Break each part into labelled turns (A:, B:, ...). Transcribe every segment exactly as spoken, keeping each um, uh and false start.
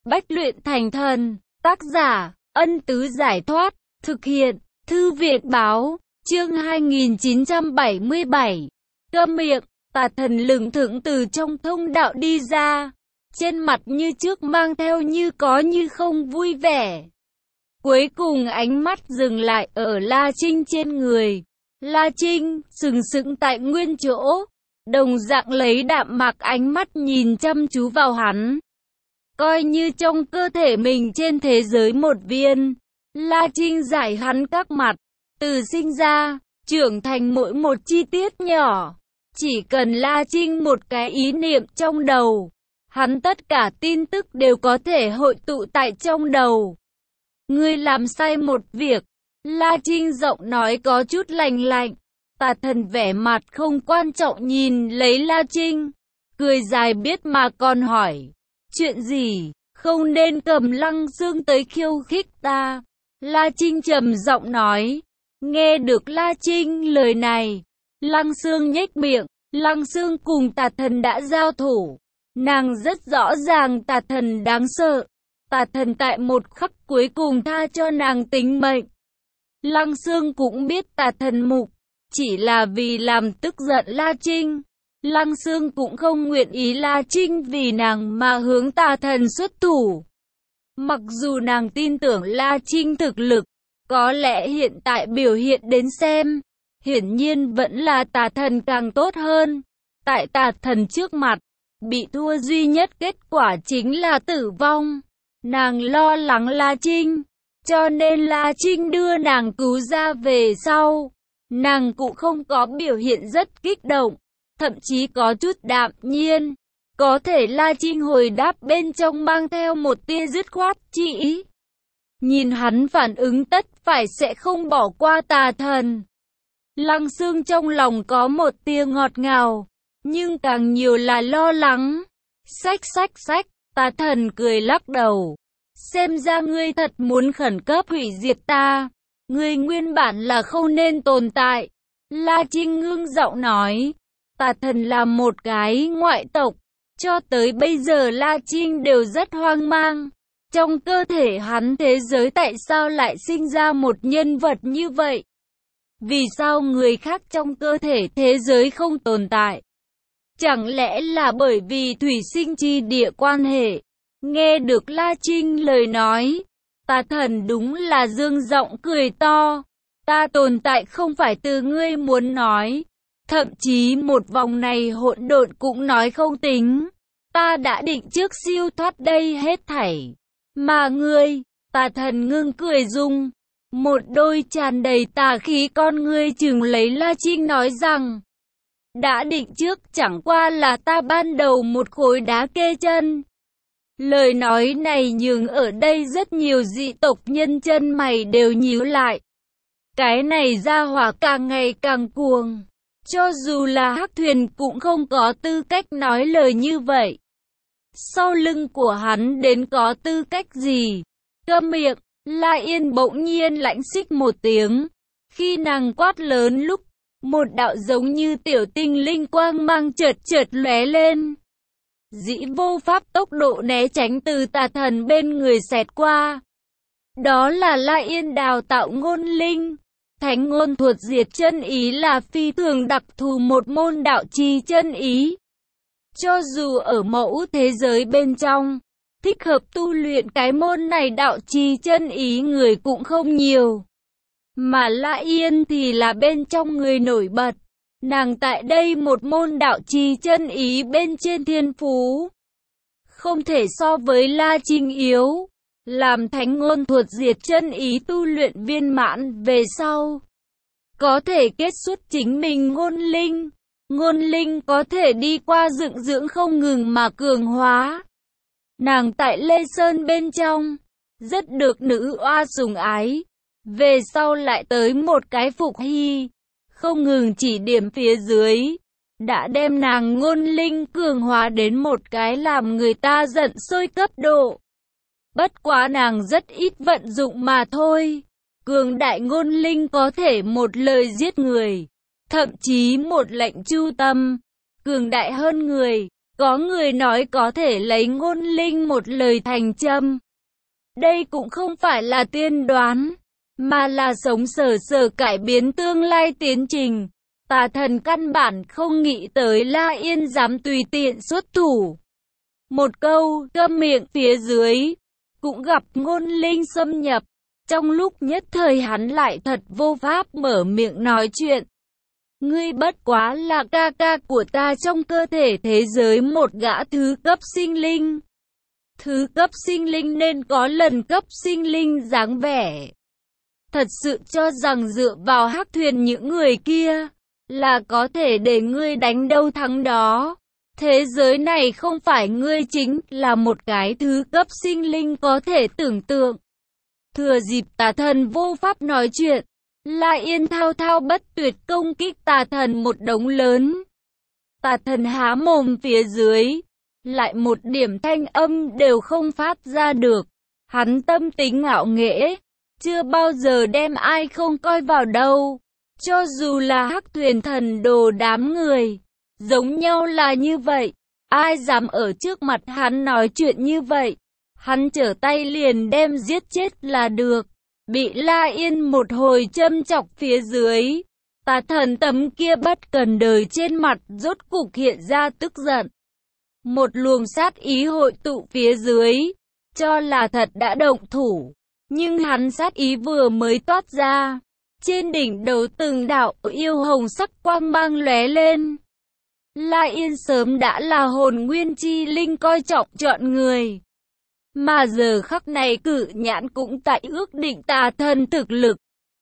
A: Bách luyện thành thần. Tác giả, Ân Tứ Giải Thoát. Thực hiện, Thư Việt Báo. Chương hai nghìn chín trăm bảy mươi bảy. Câm miệng. Tà thần lững thững từ trong thông đạo đi ra. Trên mặt như trước mang theo như có như không vui vẻ. Cuối cùng ánh mắt dừng lại ở La Trinh trên người. La Trinh sừng sững tại nguyên chỗ, đồng dạng lấy đạm mạc ánh mắt nhìn chăm chú vào hắn. Coi như trong cơ thể mình trên thế giới một viên. La Trinh giải hắn các mặt, từ sinh ra, trưởng thành mỗi một chi tiết nhỏ. Chỉ cần La Trinh một cái ý niệm trong đầu, hắn tất cả tin tức đều có thể hội tụ tại trong đầu. Ngươi làm sai một việc. La Trinh giọng nói có chút lạnh lạnh. Tà thần vẻ mặt không quan trọng nhìn lấy La Trinh, cười dài biết mà còn hỏi. Chuyện gì? Không nên cầm Lăng Xương tới khiêu khích ta. La Trinh trầm giọng nói. Nghe được La Trinh lời này, Lăng Xương nhếch miệng. Lăng Xương cùng tà thần đã giao thủ. Nàng rất rõ ràng tà thần đáng sợ. Tà thần tại một khắc cuối cùng tha cho nàng tính mệnh. Lăng Xương cũng biết tà thần mục, chỉ là vì làm tức giận La Trinh. Lăng Xương cũng không nguyện ý La Trinh vì nàng mà hướng tà thần xuất thủ. Mặc dù nàng tin tưởng La Trinh thực lực, có lẽ hiện tại biểu hiện đến xem, hiển nhiên vẫn là tà thần càng tốt hơn. Tại tà thần trước mặt, bị thua duy nhất kết quả chính là tử vong. Nàng lo lắng La Trinh, cho nên La Trinh đưa nàng cứu ra về sau. Nàng cũng không có biểu hiện rất kích động, thậm chí có chút đạm nhiên. Có thể La Trinh hồi đáp bên trong mang theo một tia dứt khoát chi ý. Nhìn hắn phản ứng tất phải sẽ không bỏ qua tà thần. Lăng Xương trong lòng có một tia ngọt ngào, nhưng càng nhiều là lo lắng. Xách xách xách, tà thần cười lắc đầu. Xem ra ngươi thật muốn khẩn cấp hủy diệt ta. Ngươi nguyên bản là không nên tồn tại. La Trinh ngưng giọng nói. Tà thần là một cái ngoại tộc. Cho tới bây giờ La Trinh đều rất hoang mang. Trong cơ thể hắn thế giới tại sao lại sinh ra một nhân vật như vậy? Vì sao người khác trong cơ thể thế giới không tồn tại? Chẳng lẽ là bởi vì thủy sinh chi địa quan hệ? Nghe được La Trinh lời nói, tà thần đúng là dương giọng cười to. Ta tồn tại không phải từ ngươi muốn nói. Thậm chí một vòng này hỗn độn cũng nói không tính. Ta đã định trước siêu thoát đây hết thảy. Mà ngươi, tà thần ngưng cười rung. Một đôi tràn đầy tà khí con ngươi chừng lấy La Trinh nói rằng. Đã định trước chẳng qua là ta ban đầu một khối đá kê chân. Lời nói này nhường ở đây rất nhiều dị tộc nhân chân mày đều nhíu lại. Cái này ra hỏa càng ngày càng cuồng. Cho dù là Hắc Thuyền cũng không có tư cách nói lời như vậy. Sau lưng của hắn đến có tư cách gì? Câm miệng. La Yên bỗng nhiên lãnh xích một tiếng. Khi nàng quát lớn lúc, một đạo giống như tiểu tinh linh quang mang chợt chợt lóe lên. Dĩ vô pháp tốc độ né tránh từ tà thần bên người xẹt qua. Đó là La Yên đào tạo ngôn linh. Thánh ngôn thuật diệt chân ý là phi thường đặc thù một môn đạo trì chân ý. Cho dù ở mẫu thế giới bên trong, thích hợp tu luyện cái môn này đạo trì chân ý người cũng không nhiều. Mà La Yên thì là bên trong người nổi bật. Nàng tại đây một môn đạo trì chân ý bên trên thiên phú. Không thể so với La Trinh yếu. Làm thánh ngôn thuật diệt chân ý tu luyện viên mãn về sau. Có thể kết xuất chính mình ngôn linh. Ngôn linh có thể đi qua dựng dưỡng không ngừng mà cường hóa. Nàng tại Lê Sơn bên trong, rất được nữ oa sủng ái. Về sau lại tới một cái Phục Hy, không ngừng chỉ điểm phía dưới. Đã đem nàng ngôn linh cường hóa đến một cái làm người ta giận sôi cấp độ. Bất quá nàng rất ít vận dụng mà thôi. Cường đại ngôn linh có thể một lời giết người. Thậm chí một lệnh chu tâm. Cường đại hơn người. Có người nói có thể lấy ngôn linh một lời thành châm. Đây cũng không phải là tiên đoán, mà là sống sờ sờ cải biến tương lai tiến trình. Tà thần căn bản không nghĩ tới La Yên dám tùy tiện xuất thủ. Một câu, câm miệng phía dưới, cũng gặp ngôn linh xâm nhập. Trong lúc nhất thời hắn lại thật vô pháp mở miệng nói chuyện. Ngươi bất quá là ca ca của ta trong cơ thể thế giới một gã thứ cấp sinh linh. Thứ cấp sinh linh nên có lần cấp sinh linh dáng vẻ. Thật sự cho rằng dựa vào hắc thuyền những người kia là có thể để ngươi đánh đâu thắng đó. Thế giới này không phải ngươi chính là một cái thứ cấp sinh linh có thể tưởng tượng. Thừa dịp tà thần vô pháp nói chuyện, La Yên thao thao bất tuyệt công kích tà thần một đống lớn. Tà thần há mồm phía dưới, lại một điểm thanh âm đều không phát ra được. Hắn tâm tính ngạo nghễ, chưa bao giờ đem ai không coi vào đâu. Cho dù là hắc thuyền thần đồ đám người, giống nhau là như vậy. Ai dám ở trước mặt hắn nói chuyện như vậy, hắn trở tay liền đem giết chết là được. Bị La Yên một hồi châm chọc phía dưới, tà thần tấm kia bất cần đời trên mặt rốt cục hiện ra tức giận. Một luồng sát ý hội tụ phía dưới, cho là thật đã động thủ. Nhưng hắn sát ý vừa mới toát ra, trên đỉnh đầu từng đạo yêu hồng sắc quang mang lóe lên. La Yên sớm đã là hồn nguyên chi linh coi trọng chọn người. Mà giờ khắc này cử nhãn cũng tại ước định tà thần thực lực.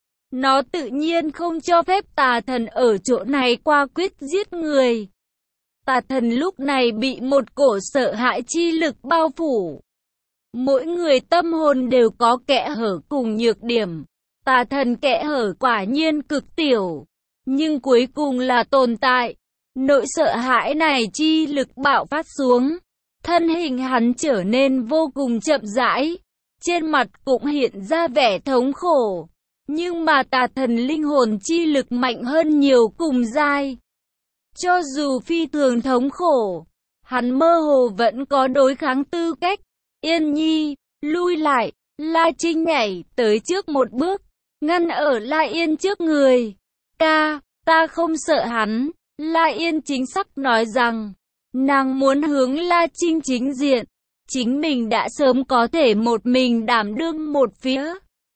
A: Nó tự nhiên không cho phép tà thần ở chỗ này qua quyết giết người. Tà thần lúc này bị một cổ sợ hãi chi lực bao phủ. Mỗi người tâm hồn đều có kẽ hở cùng nhược điểm. Tà thần kẽ hở quả nhiên cực tiểu, nhưng cuối cùng là tồn tại. Nỗi sợ hãi này chi lực bạo phát xuống. Thân hình hắn trở nên vô cùng chậm rãi, trên mặt cũng hiện ra vẻ thống khổ. Nhưng mà tà thần linh hồn chi lực mạnh hơn nhiều cùng giai. Cho dù phi thường thống khổ, hắn mơ hồ vẫn có đối kháng tư cách. Yên Nhi, lui lại, La Trinh nhảy tới trước một bước, ngăn ở La Yên trước người. Ca, ta không sợ hắn. La Yên chính xác nói rằng, nàng muốn hướng La Trinh chính diện, chính mình đã sớm có thể một mình đảm đương một phía.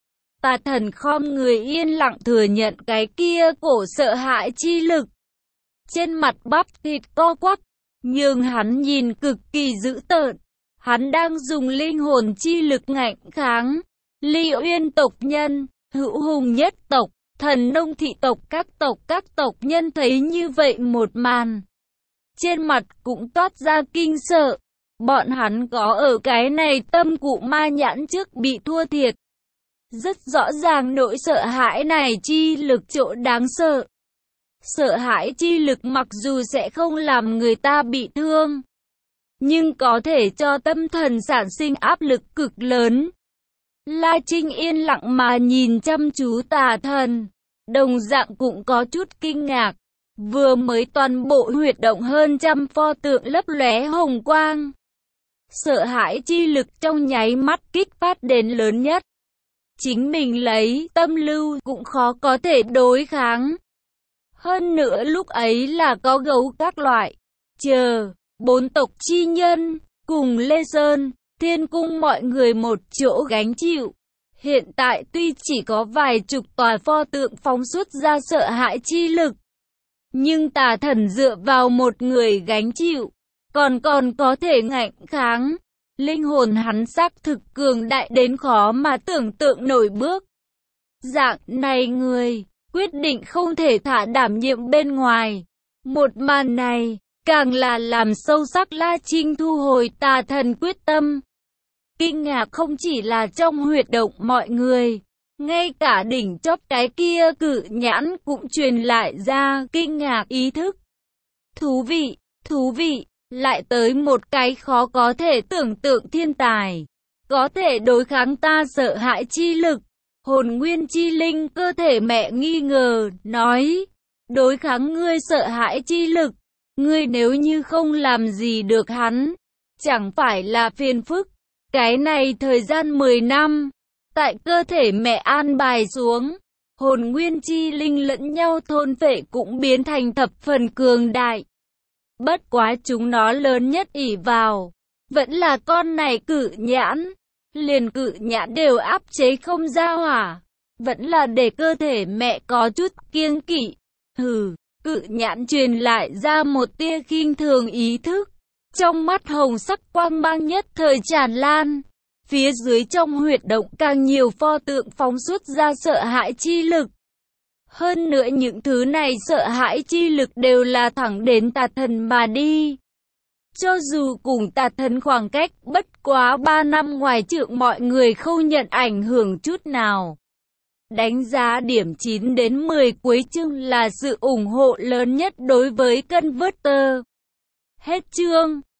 A: Tà thần khom người yên lặng thừa nhận cái kia cổ sợ hãi chi lực. Trên mặt bắp thịt co quắp, nhưng hắn nhìn cực kỳ dữ tợn. Hắn đang dùng linh hồn chi lực ngạnh kháng. Ly Uyên tộc nhân, Hữu Hùng nhất tộc, Thần Nông thị tộc, các tộc các tộc nhân thấy như vậy một màn, trên mặt cũng toát ra kinh sợ. Bọn hắn có ở cái này tâm cụ ma nhãn trước bị thua thiệt. Rất rõ ràng nỗi sợ hãi này chi lực chỗ đáng sợ. Sợ hãi chi lực mặc dù sẽ không làm người ta bị thương, nhưng có thể cho tâm thần sản sinh áp lực cực lớn. La Trinh yên lặng mà nhìn chăm chú tà thần, đồng dạng cũng có chút kinh ngạc. Vừa mới toàn bộ huyệt động hơn trăm pho tượng lấp lóe hồng quang. Sợ hãi chi lực trong nháy mắt kích phát đến lớn nhất. Chính mình lấy tâm lưu cũng khó có thể đối kháng. Hơn nữa lúc ấy là có gấu các loại, chờ, bốn tộc chi nhân, cùng Lê Sơn, Thiên Cung mọi người một chỗ gánh chịu. Hiện tại tuy chỉ có vài chục tòa pho tượng phóng xuất ra sợ hãi chi lực, nhưng tà thần dựa vào một người gánh chịu, còn còn có thể ngạnh kháng. Linh hồn hắn xác thực cường đại đến khó mà tưởng tượng nổi bước. Dạng này người, quyết định không thể thả đảm nhiệm bên ngoài. Một màn này, càng là làm sâu sắc La Trinh thu hồi tà thần quyết tâm. Kinh ngạc không chỉ là trong huyệt động mọi người, ngay cả đỉnh chóp cái kia cự nhãn cũng truyền lại ra kinh ngạc ý thức. Thú vị, thú vị, lại tới một cái khó có thể tưởng tượng thiên tài, có thể đối kháng ta sợ hãi chi lực. Hồn nguyên chi linh cơ thể mẹ nghi ngờ, nói, đối kháng ngươi sợ hãi chi lực, Ngươi nếu như không làm gì được hắn, chẳng phải là phiền phức. Cái này thời gian mười năm, tại cơ thể mẹ an bài xuống, hồn nguyên chi linh lẫn nhau thôn phệ cũng biến thành thập phần cường đại. Bất quá chúng nó lớn nhất ỷ vào, vẫn là con này cự nhãn. Liền cự nhãn đều áp chế không ra hỏa, vẫn là để cơ thể mẹ có chút kiêng kỵ. Hừ, cự nhãn truyền lại ra một tia khinh thường ý thức. Trong mắt hồng sắc quang mang nhất thời tràn lan. Phía dưới trong huyệt động càng nhiều pho tượng phóng xuất ra sợ hãi chi lực. Hơn nữa những thứ này sợ hãi chi lực đều là thẳng đến tà thần mà đi. Cho dù cùng tà thần khoảng cách bất quá ba năm ngoài trượng, mọi người không nhận ảnh hưởng chút nào. Đánh giá điểm chín đến mười cuối chương là sự ủng hộ lớn nhất đối với Converter. Hết chương.